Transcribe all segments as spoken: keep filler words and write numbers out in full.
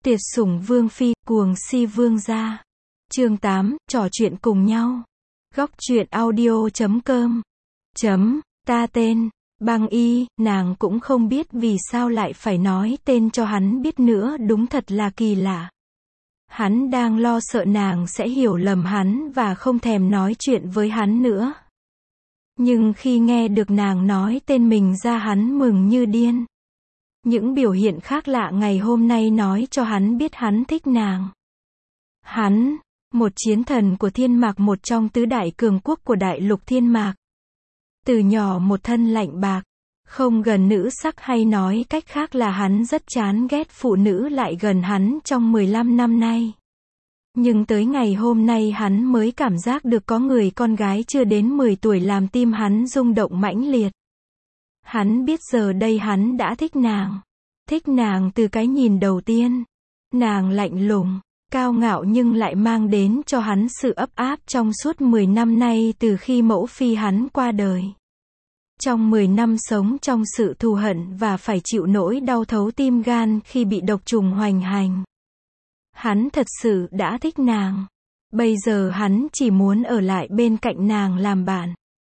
Tuyệt sủng vương phi, cuồng si vương gia. Chương tám, trò chuyện cùng nhau. Góc truyện audio chấm com. Chấm, ta tên, Băng Y, nàng cũng không biết vì sao lại phải nói tên cho hắn biết nữa, đúng thật là kỳ lạ. Hắn đang lo sợ nàng sẽ hiểu lầm hắn và không thèm nói chuyện với hắn nữa. Nhưng khi nghe được nàng nói tên mình ra, hắn mừng như điên. Những biểu hiện khác lạ ngày hôm nay nói cho hắn biết hắn thích nàng. Hắn, một chiến thần của thiên mạc, một trong tứ đại cường quốc của đại lục thiên mạc. Từ nhỏ một thân lạnh bạc, không gần nữ sắc, hay nói cách khác là hắn rất chán ghét phụ nữ lại gần hắn trong mười lăm năm nay. Nhưng tới ngày hôm nay hắn mới cảm giác được có người con gái chưa đến mười tuổi làm tim hắn rung động mãnh liệt. Hắn biết giờ đây hắn đã thích nàng. Thích nàng từ cái nhìn đầu tiên. Nàng lạnh lùng, cao ngạo nhưng lại mang đến cho hắn sự ấp áp trong suốt mười năm nay từ khi mẫu phi hắn qua đời. Trong mười năm sống trong sự thù hận và phải chịu nỗi đau thấu tim gan khi bị độc trùng hoành hành. Hắn thật sự đã thích nàng. Bây giờ hắn chỉ muốn ở lại bên cạnh nàng làm bạn.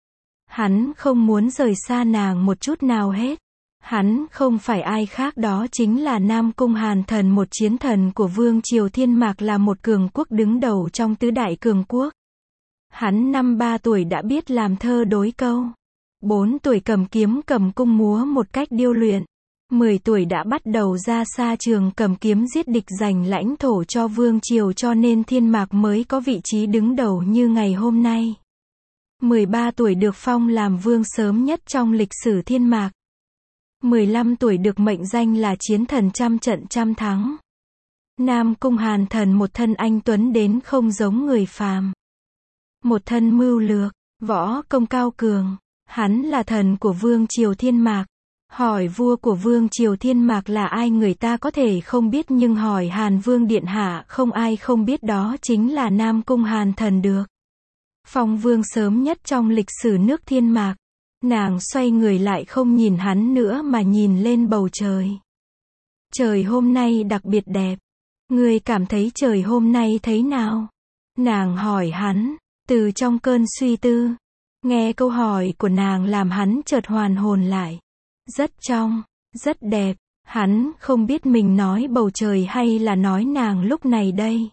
Hắn không muốn rời xa nàng một chút nào hết. Hắn không phải ai khác, đó chính là Nam Cung Hàn Thần, một chiến thần của vương triều thiên mạc, là một cường quốc đứng đầu trong tứ đại cường quốc. Hắn năm ba tuổi đã biết làm thơ đối câu. Bốn tuổi cầm kiếm cầm cung múa một cách điêu luyện. Mười tuổi đã bắt đầu ra xa trường cầm kiếm giết địch, giành lãnh thổ cho vương triều, cho nên thiên mạc mới có vị trí đứng đầu như ngày hôm nay. Mười ba tuổi được phong làm vương sớm nhất trong lịch sử thiên mạc. Mười lăm tuổi được mệnh danh là chiến thần trăm trận trăm thắng. Nam Cung Hàn Thần một thân anh tuấn đến không giống người phàm. Một thân mưu lược, võ công cao cường. Hắn là thần của vương triều thiên mạc. Hỏi vua của vương triều thiên mạc là ai, người ta có thể không biết, nhưng hỏi Hàn Vương điện hạ không ai không biết đó chính là Nam Cung Hàn Thần được. Phong vương sớm nhất trong lịch sử nước thiên mạc. Nàng xoay người lại, không nhìn hắn nữa mà nhìn lên bầu trời. Trời hôm nay đặc biệt đẹp. Ngươi cảm thấy trời hôm nay thế nào? Nàng hỏi hắn, từ trong cơn suy tư. Nghe câu hỏi của nàng làm hắn chợt hoàn hồn lại. Rất trong, rất đẹp. Hắn không biết mình nói bầu trời hay là nói nàng lúc này đây.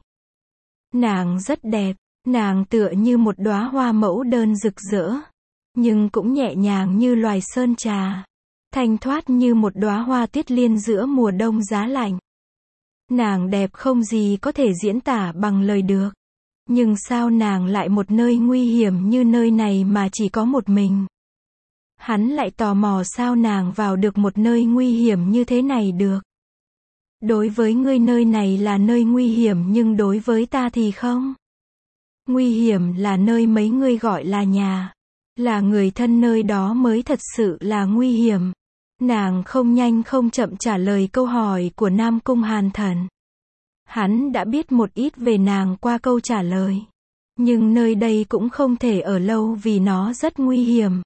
Nàng rất đẹp. Nàng tựa như một đóa hoa mẫu đơn rực rỡ. Nhưng cũng nhẹ nhàng như loài sơn trà. Thanh thoát như một đóa hoa tuyết liên giữa mùa đông giá lạnh. Nàng đẹp không gì có thể diễn tả bằng lời được. Nhưng sao nàng lại một nơi nguy hiểm như nơi này mà chỉ có một mình? Hắn lại tò mò sao nàng vào được một nơi nguy hiểm như thế này được. Đối với ngươi nơi này là nơi nguy hiểm, nhưng đối với ta thì không. Nguy hiểm là nơi mấy ngươi gọi là nhà. Là người thân nơi đó mới thật sự là nguy hiểm. Nàng không nhanh không chậm trả lời câu hỏi của Nam Cung Hàn Thần. Hắn đã biết một ít về nàng qua câu trả lời. Nhưng nơi đây cũng không thể ở lâu vì nó rất nguy hiểm.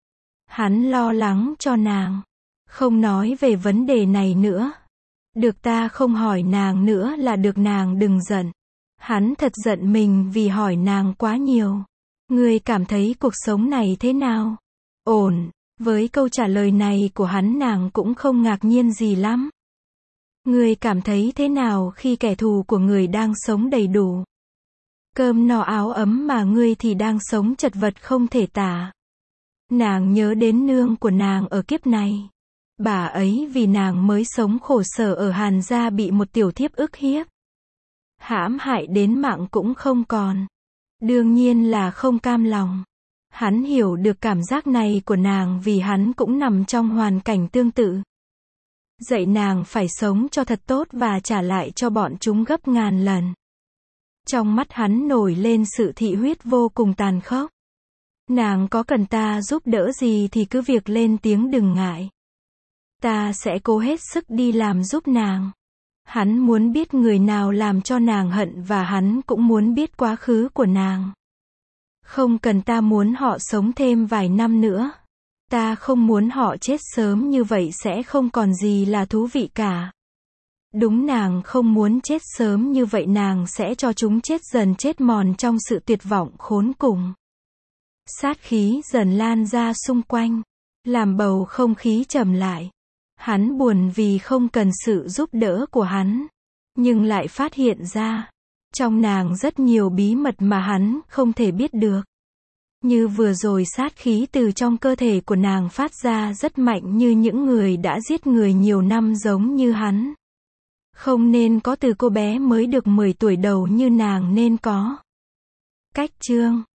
Hắn lo lắng cho nàng. Không nói về vấn đề này nữa. Được, ta không hỏi nàng nữa là được, nàng đừng giận. Hắn thật giận mình vì hỏi nàng quá nhiều. Ngươi cảm thấy cuộc sống này thế nào? Ổn. Với câu trả lời này của hắn, nàng cũng không ngạc nhiên gì lắm. Ngươi cảm thấy thế nào khi kẻ thù của người đang sống đầy đủ? Cơm no áo ấm mà ngươi thì đang sống chật vật không thể tả. Nàng nhớ đến nương của nàng ở kiếp này. Bà ấy vì nàng mới sống khổ sở ở Hàn gia, bị một tiểu thiếp ức hiếp. Hãm hại đến mạng cũng không còn. Đương nhiên là không cam lòng. Hắn hiểu được cảm giác này của nàng vì hắn cũng nằm trong hoàn cảnh tương tự. Dạy nàng phải sống cho thật tốt và trả lại cho bọn chúng gấp ngàn lần. Trong mắt hắn nổi lên sự thị huyết vô cùng tàn khốc. Nàng có cần ta giúp đỡ gì thì cứ việc lên tiếng, đừng ngại. Ta sẽ cố hết sức đi làm giúp nàng. Hắn muốn biết người nào làm cho nàng hận, và hắn cũng muốn biết quá khứ của nàng. Không cần, ta muốn họ sống thêm vài năm nữa. Ta không muốn họ chết sớm như vậy, sẽ không còn gì là thú vị cả. Đúng nàng không muốn chết sớm như vậy nàng sẽ cho chúng chết dần chết mòn trong sự tuyệt vọng khốn cùng. Sát khí dần lan ra xung quanh, làm bầu không khí trầm lại. Hắn buồn vì không cần sự giúp đỡ của hắn, nhưng lại phát hiện ra, trong nàng rất nhiều bí mật mà hắn không thể biết được. Như vừa rồi sát khí từ trong cơ thể của nàng phát ra rất mạnh như những người đã giết người nhiều năm giống như hắn. Không nên có từ cô bé mới được mười tuổi đầu như nàng nên có. Cách chương